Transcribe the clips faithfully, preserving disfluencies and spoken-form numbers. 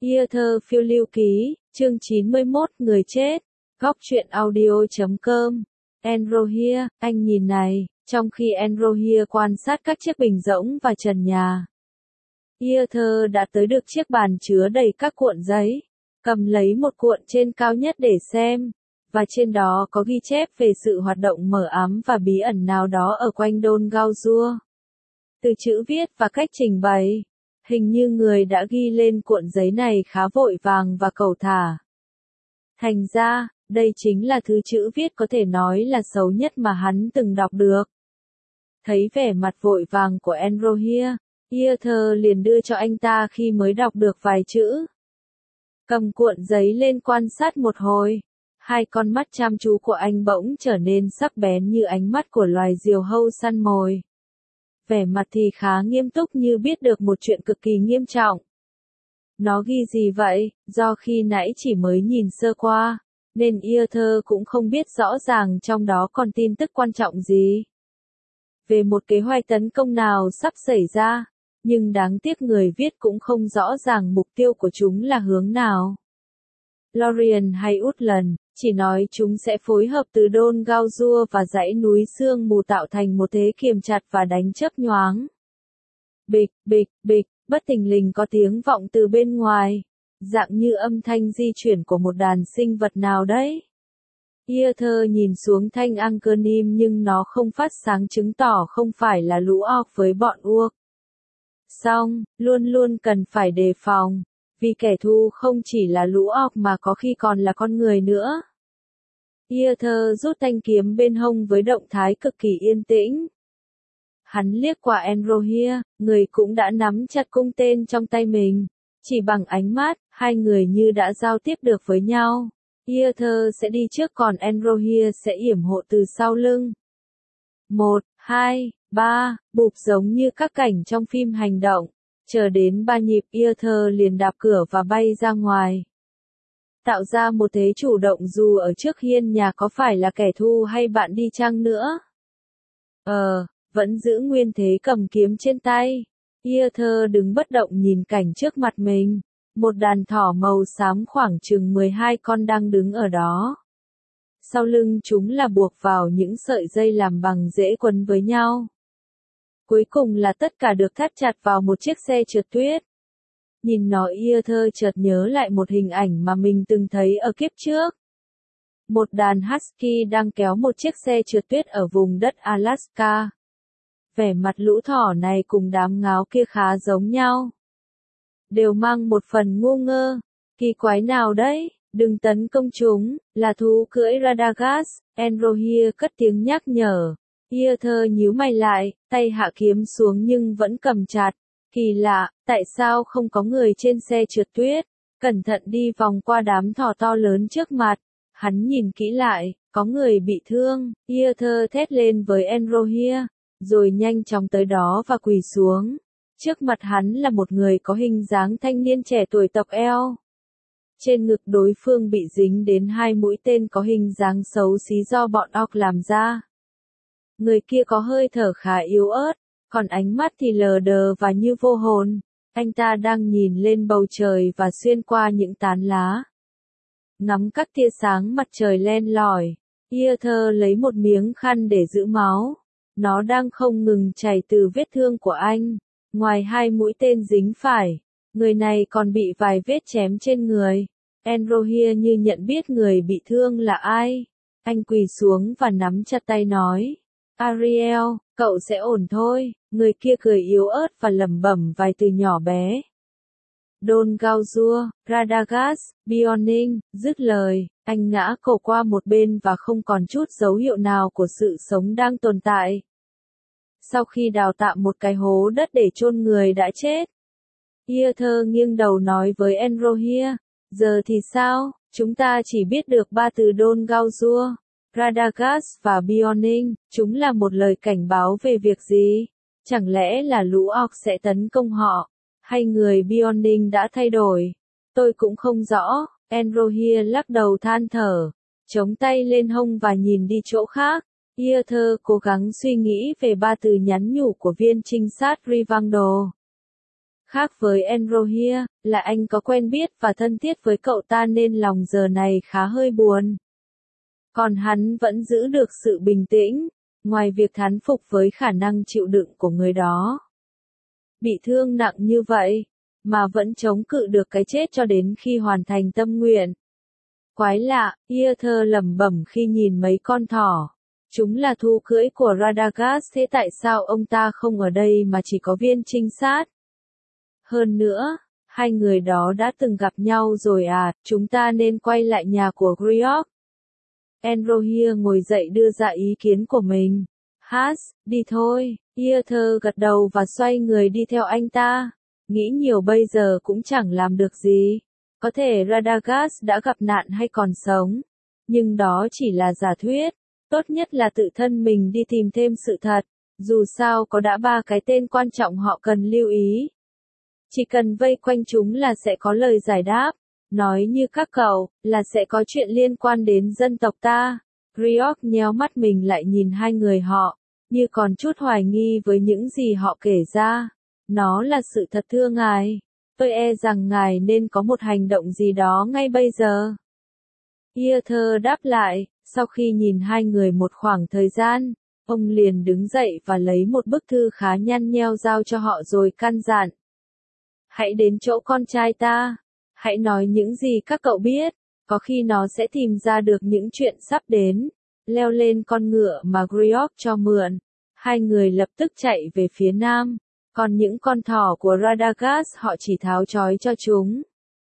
Ia thơ phiêu lưu ký, chương chín mươi mốt, người chết. Góc truyện audio chấm com. Enrohia, anh nhìn này, trong khi Enrohia quan sát các chiếc bình rỗng và trần nhà. Ia thơ đã tới được chiếc bàn chứa đầy các cuộn giấy, cầm lấy một cuộn trên cao nhất để xem, và trên đó có ghi chép về sự hoạt động mờ ám và bí ẩn nào đó ở quanh Don Gauzour. Từ chữ viết và cách trình bày, hình như người đã ghi lên cuộn giấy này khá vội vàng và cầu thả. Thành ra, đây chính là thứ chữ viết có thể nói là xấu nhất mà hắn từng đọc được. Thấy vẻ mặt vội vàng của Enrohia, Ia thơ liền đưa cho anh ta khi mới đọc được vài chữ. Cầm cuộn giấy lên quan sát một hồi, hai con mắt chăm chú của anh bỗng trở nên sắc bén như ánh mắt của loài diều hâu săn mồi. Vẻ mặt thì khá nghiêm túc như biết được một chuyện cực kỳ nghiêm trọng. Nó ghi gì vậy? Do khi nãy chỉ mới nhìn sơ qua, nên Ia thơ cũng không biết rõ ràng trong đó còn tin tức quan trọng gì. Về một kế hoạch tấn công nào sắp xảy ra, nhưng đáng tiếc người viết cũng không rõ ràng mục tiêu của chúng là hướng nào. Lorien hay Utland chỉ nói chúng sẽ phối hợp từ Don Gauzour và dãy núi sương mù tạo thành một thế kiềm chặt và đánh chớp nhoáng. Bịch, bịch, bịch, bất thình lình có tiếng vọng từ bên ngoài, dạng như âm thanh di chuyển của một đàn sinh vật nào đấy. Ia thơ nhìn xuống thanh Ankernim nhưng nó không phát sáng chứng tỏ không phải là lũ ọc với bọn uộc. Song, luôn luôn cần phải đề phòng, vì kẻ thù không chỉ là lũ ọc mà có khi còn là con người nữa. Ia thơ rút thanh kiếm bên hông với động thái cực kỳ yên tĩnh. Hắn liếc qua Enrohia, người cũng đã nắm chặt cung tên trong tay mình. Chỉ bằng ánh mắt, hai người như đã giao tiếp được với nhau. Ia thơ sẽ đi trước còn Enrohia sẽ yểm hộ từ sau lưng. Một, hai, ba, bụp giống như các cảnh trong phim hành động. Chờ đến ba nhịp Ia thơ liền đạp cửa và bay ra ngoài. Tạo ra một thế chủ động dù ở trước hiên nhà có phải là kẻ thù hay bạn đi chăng nữa. Ờ, vẫn giữ nguyên thế cầm kiếm trên tay. Ia thơ đứng bất động nhìn cảnh trước mặt mình. Một đàn thỏ màu xám khoảng chừng mười hai con đang đứng ở đó. Sau lưng chúng là buộc vào những sợi dây làm bằng rễ quấn với nhau. Cuối cùng là tất cả được thắt chặt vào một chiếc xe trượt tuyết. Nhìn nó Ia thơ chợt nhớ lại một hình ảnh mà mình từng thấy ở kiếp trước. Một đàn husky đang kéo một chiếc xe trượt tuyết ở vùng đất Alaska. Vẻ mặt lũ thỏ này cùng đám ngáo kia khá giống nhau. Đều mang một phần ngu ngơ. Kỳ quái nào đấy, đừng tấn công chúng, là thú cưỡi Radagast, Enrohia cất tiếng nhắc nhở. Ia thơ nhíu mày lại, tay hạ kiếm xuống nhưng vẫn cầm chặt. Kỳ lạ, tại sao không có người trên xe trượt tuyết? Cẩn thận đi vòng qua đám thỏ to lớn trước mặt. Hắn nhìn kỹ lại, có người bị thương. Ia thơ thét lên với Enrohia, rồi nhanh chóng tới đó và quỳ xuống. Trước mặt hắn là một người có hình dáng thanh niên trẻ tuổi tộc eo. Trên ngực đối phương bị dính đến hai mũi tên có hình dáng xấu xí do bọn ọc làm ra. Người kia có hơi thở khá yếu ớt, còn ánh mắt thì lờ đờ và như vô hồn. Anh ta đang nhìn lên bầu trời và xuyên qua những tán lá. Ngắm các tia sáng mặt trời len lỏi, Ia thơ lấy một miếng khăn để giữ máu. Nó đang không ngừng chảy từ vết thương của anh. Ngoài hai mũi tên dính phải, người này còn bị vài vết chém trên người. Enrohia như nhận biết người bị thương là ai. Anh quỳ xuống và nắm chặt tay nói. Ariel, cậu sẽ ổn thôi. Người kia cười yếu ớt và lẩm bẩm vài từ nhỏ bé. Don Gauzour, Radagast, Bioning, dứt lời, anh ngã cổ qua một bên và không còn chút dấu hiệu nào của sự sống đang tồn tại. Sau khi đào tạm một cái hố đất để chôn người đã chết, Ia thơ nghiêng đầu nói với Enrohia, giờ thì sao, chúng ta chỉ biết được ba từ Don Gauzour, Radagast và Bioning, chúng là một lời cảnh báo về việc gì? Chẳng lẽ là lũ ọc sẽ tấn công họ, hay người Bioning đã thay đổi? Tôi cũng không rõ. Enrohia lắc đầu than thở, chống tay lên hông và nhìn đi chỗ khác. Ia thơ cố gắng suy nghĩ về ba từ nhắn nhủ của viên trinh sát Rivando. Khác với Enrohia, là anh có quen biết và thân thiết với cậu ta nên lòng giờ này khá hơi buồn. Còn hắn vẫn giữ được sự bình tĩnh, ngoài việc thán phục với khả năng chịu đựng của người đó. Bị thương nặng như vậy, mà vẫn chống cự được cái chết cho đến khi hoàn thành tâm nguyện. Quái lạ, Aether lẩm bẩm khi nhìn mấy con thỏ. Chúng là thú cưỡi của Radagast, thế tại sao ông ta không ở đây mà chỉ có viên trinh sát? Hơn nữa, hai người đó đã từng gặp nhau rồi à, chúng ta nên quay lại nhà của Griok. Enrohia ngồi dậy đưa ra ý kiến của mình. Has, đi thôi. Aether gật đầu và xoay người đi theo anh ta. Nghĩ nhiều bây giờ cũng chẳng làm được gì. Có thể Radagast đã gặp nạn hay còn sống. Nhưng đó chỉ là giả thuyết. Tốt nhất là tự thân mình đi tìm thêm sự thật. Dù sao có đã ba cái tên quan trọng họ cần lưu ý. Chỉ cần vây quanh chúng là sẽ có lời giải đáp. Nói như các cậu, là sẽ có chuyện liên quan đến dân tộc ta. Griok nhéo mắt mình lại nhìn hai người họ, như còn chút hoài nghi với những gì họ kể ra. Nó là sự thật thưa ngài. Tôi e rằng ngài nên có một hành động gì đó ngay bây giờ. Aether đáp lại, sau khi nhìn hai người một khoảng thời gian, ông liền đứng dậy và lấy một bức thư khá nhăn nheo giao cho họ rồi căn dặn. Hãy đến chỗ con trai ta. Hãy nói những gì các cậu biết, có khi nó sẽ tìm ra được những chuyện sắp đến. Leo lên con ngựa mà Griok cho mượn. Hai người lập tức chạy về phía nam, còn những con thỏ của Radagast họ chỉ tháo trói cho chúng.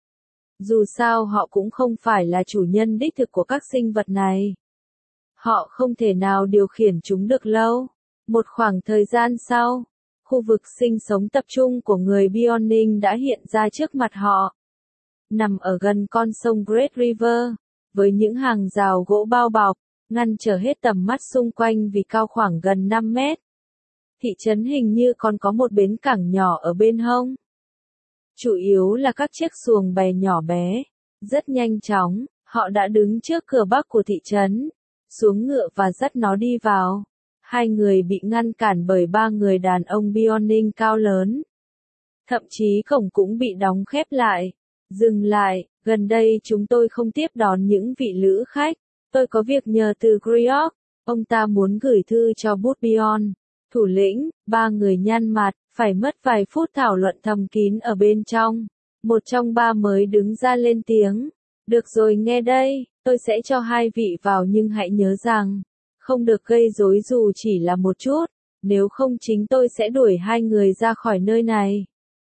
Dù sao họ cũng không phải là chủ nhân đích thực của các sinh vật này. Họ không thể nào điều khiển chúng được lâu. Một khoảng thời gian sau, khu vực sinh sống tập trung của người Bioning đã hiện ra trước mặt họ. Nằm ở gần con sông Great River, với những hàng rào gỗ bao bọc, ngăn trở hết tầm mắt xung quanh vì cao khoảng gần năm mét. Thị trấn hình như còn có một bến cảng nhỏ ở bên hông. Chủ yếu là các chiếc xuồng bè nhỏ bé. Rất nhanh chóng, họ đã đứng trước cửa bắc của thị trấn, xuống ngựa và dắt nó đi vào. Hai người bị ngăn cản bởi ba người đàn ông Bioning cao lớn. Thậm chí cổng cũng bị đóng khép lại. Dừng lại, gần đây chúng tôi không tiếp đón những vị lữ khách. Tôi có việc nhờ từ Griok. Ông ta muốn gửi thư cho Butbion. Thủ lĩnh, ba người nhăn mặt, phải mất vài phút thảo luận thầm kín ở bên trong. Một trong ba mới đứng ra lên tiếng. Được rồi, nghe đây, tôi sẽ cho hai vị vào nhưng hãy nhớ rằng, không được gây rối dù chỉ là một chút, nếu không chính tôi sẽ đuổi hai người ra khỏi nơi này.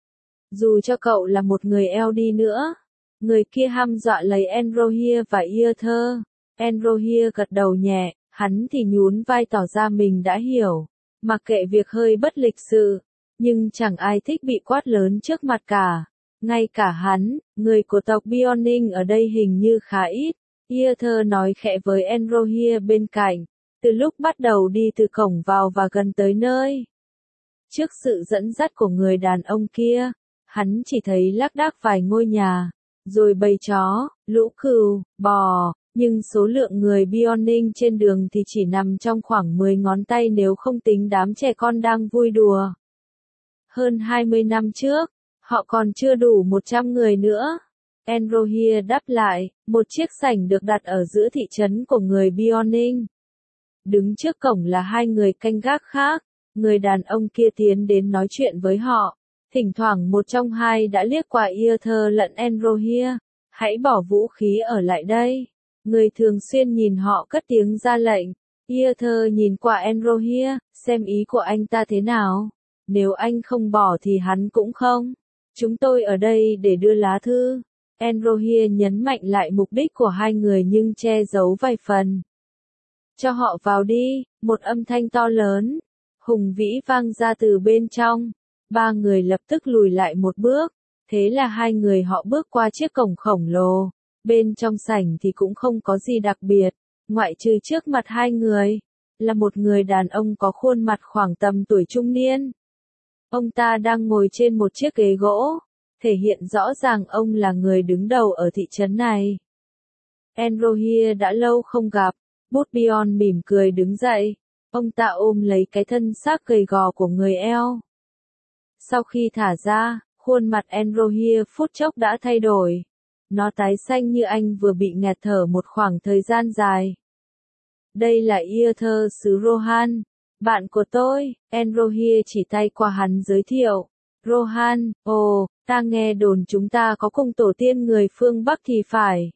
Dù cho cậu là một người eo đi nữa. Người kia hăm dọa lấy Enrohia và Aether. Enrohia gật đầu nhẹ, hắn thì nhún vai tỏ ra mình đã hiểu. Mặc kệ việc hơi bất lịch sự, nhưng chẳng ai thích bị quát lớn trước mặt cả. Ngay cả hắn, người của tộc Bioning ở đây hình như khá ít. Aether nói khẽ với Enrohia bên cạnh, từ lúc bắt đầu đi từ cổng vào và gần tới nơi. Trước sự dẫn dắt của người đàn ông kia, hắn chỉ thấy lác đác vài ngôi nhà, rồi bầy chó, lũ cừu, bò, nhưng số lượng người Bioning trên đường thì chỉ nằm trong khoảng mười ngón tay nếu không tính đám trẻ con đang vui đùa. Hơn hai mươi năm trước, họ còn chưa đủ một trăm người nữa. Enrohia đáp lại, một chiếc sảnh được đặt ở giữa thị trấn của người Bioning. Đứng trước cổng là hai người canh gác khác, người đàn ông kia tiến đến nói chuyện với họ. Thỉnh thoảng một trong hai đã liếc qua Aether lẫn Enrohia. Hãy bỏ vũ khí ở lại đây. Người thường xuyên nhìn họ cất tiếng ra lệnh. Aether nhìn qua Enrohia, xem ý của anh ta thế nào. Nếu anh không bỏ thì hắn cũng không. Chúng tôi ở đây để đưa lá thư. Enrohia nhấn mạnh lại mục đích của hai người nhưng che giấu vài phần. Cho họ vào đi, một âm thanh to lớn, hùng vĩ vang ra từ bên trong. Ba người lập tức lùi lại một bước. Thế là hai người họ bước qua chiếc cổng khổng lồ. Bên trong sảnh thì cũng không có gì đặc biệt, ngoại trừ trước mặt hai người, là một người đàn ông có khuôn mặt khoảng tầm tuổi trung niên. Ông ta đang ngồi trên một chiếc ghế gỗ, thể hiện rõ ràng ông là người đứng đầu ở thị trấn này. Enrohia đã lâu không gặp, Butbion mỉm cười đứng dậy, ông ta ôm lấy cái thân xác gầy gò của người eo. Sau khi thả ra, Khuôn mặt Enrohia phút chốc đã thay đổi. Nó tái xanh như anh vừa bị nghẹt thở một khoảng thời gian dài. Đây là Arthur xứ Rohan, bạn của tôi, Enrohia chỉ tay qua hắn giới thiệu. Rohan, ồ, ta nghe đồn chúng ta có cùng tổ tiên người phương Bắc thì phải.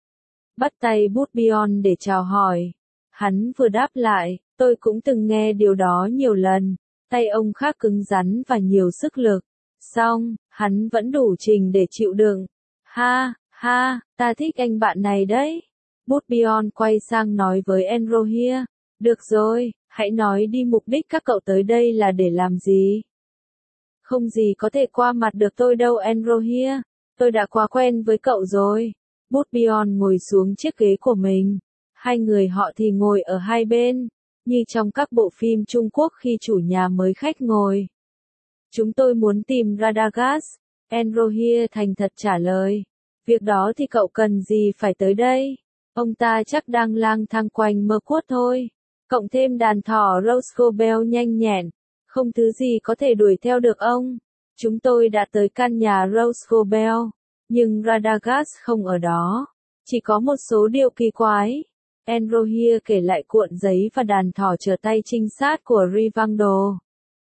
Bắt tay Butbion để chào hỏi. Hắn vừa đáp lại, tôi cũng từng nghe điều đó nhiều lần. Tay ông khá cứng rắn và nhiều sức lực. Xong, hắn vẫn đủ trình để chịu đựng. Ha, ha, ta thích anh bạn này đấy. Butbion quay sang nói với Enrohia. Được rồi, hãy nói đi, mục đích các cậu tới đây là để làm gì? Không gì có thể qua mặt được tôi đâu Enrohia. Tôi đã quá quen với cậu rồi. Butbion ngồi xuống chiếc ghế của mình. Hai người họ thì ngồi ở hai bên, như trong các bộ phim Trung Quốc khi chủ nhà mới khách ngồi. Chúng tôi muốn tìm Radagast. Enrohia thành thật trả lời. Việc đó thì cậu cần gì phải tới đây? Ông ta chắc đang lang thang quanh Mirkwood thôi. Cộng thêm đàn thỏ Roscoe nhanh nhẹn. Không thứ gì có thể đuổi theo được ông. Chúng tôi đã tới căn nhà Roscoe, nhưng Radagast không ở đó. Chỉ có một số điều kỳ quái. Enrohia kể lại cuộn giấy và đàn thỏ chờ tay trinh sát của Rivangdo.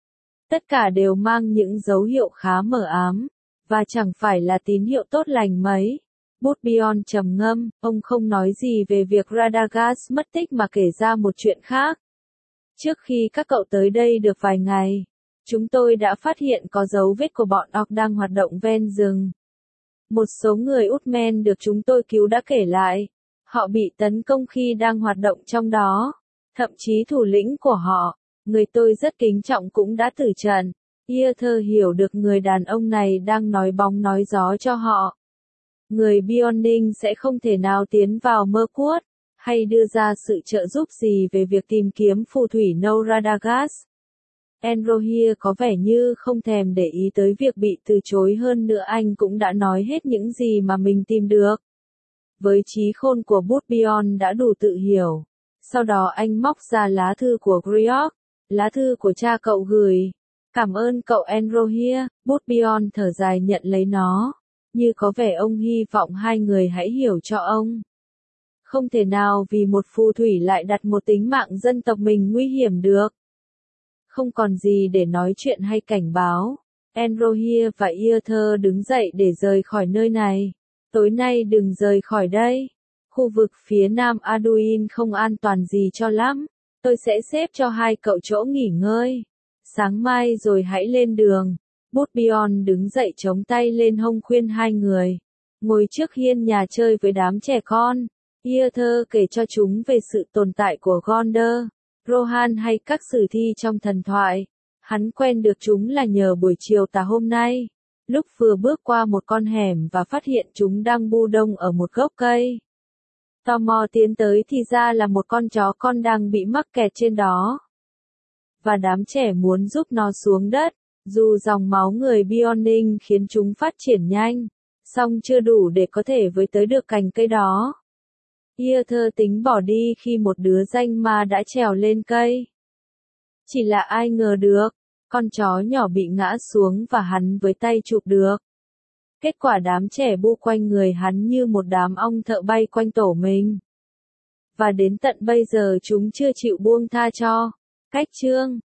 Tất cả đều mang những dấu hiệu khá mờ ám, và chẳng phải là tín hiệu tốt lành mấy. Butbion trầm ngâm, ông không nói gì về việc Radagast mất tích mà kể ra một chuyện khác. Trước khi các cậu tới đây được vài ngày, chúng tôi đã phát hiện có dấu vết của bọn orc đang hoạt động ven rừng. Một số người Utmen được chúng tôi cứu đã kể lại, họ bị tấn công khi đang hoạt động trong đó. Thậm chí thủ lĩnh của họ, người tôi rất kính trọng cũng đã tử trận. Arthur hiểu được người đàn ông này đang nói bóng nói gió cho họ. Người Bioning sẽ không thể nào tiến vào Mirkwood, hay đưa ra sự trợ giúp gì về việc tìm kiếm phù thủy nâu Radagast. Enrohia có vẻ như không thèm để ý tới việc bị từ chối, hơn nữa anh cũng đã nói hết những gì mà mình tìm được. Với trí khôn của Butbion đã đủ tự hiểu. Sau đó anh móc ra lá thư của Griok, lá thư của cha cậu gửi. Cảm ơn cậu Enrohia. Butbion thở dài nhận lấy nó, như có vẻ ông hy vọng hai người hãy hiểu cho ông. Không thể nào vì một phù thủy lại đặt một tính mạng dân tộc mình nguy hiểm được. Không còn gì để nói chuyện hay cảnh báo. Enrohia và Arthur đứng dậy để rời khỏi nơi này. Tối nay đừng rời khỏi đây. Khu vực phía nam Arduin không an toàn gì cho lắm. Tôi sẽ xếp cho hai cậu chỗ nghỉ ngơi. Sáng mai rồi hãy lên đường. Butbion đứng dậy chống tay lên hông khuyên hai người. Ngồi trước hiên nhà chơi với đám trẻ con. Arthur kể cho chúng về sự tồn tại của Gondor, Rohan hay các sử thi trong thần thoại. Hắn quen được chúng là nhờ buổi chiều tà hôm nay. Lúc vừa bước qua một con hẻm và phát hiện chúng đang bu đông ở một gốc cây. Tò mò tiến tới thì ra là một con chó con đang bị mắc kẹt trên đó. Và đám trẻ muốn giúp nó xuống đất, dù dòng máu người Bioning khiến chúng phát triển nhanh, song chưa đủ để có thể với tới được cành cây đó. Arthur tính bỏ đi khi một đứa danh ma đã trèo lên cây. Chỉ là ai ngờ được, con chó nhỏ bị ngã xuống và hắn với tay chụp được. Kết quả đám trẻ bu quanh người hắn như một đám ong thợ bay quanh tổ mình. Và đến tận bây giờ chúng chưa chịu buông tha cho. Cách chương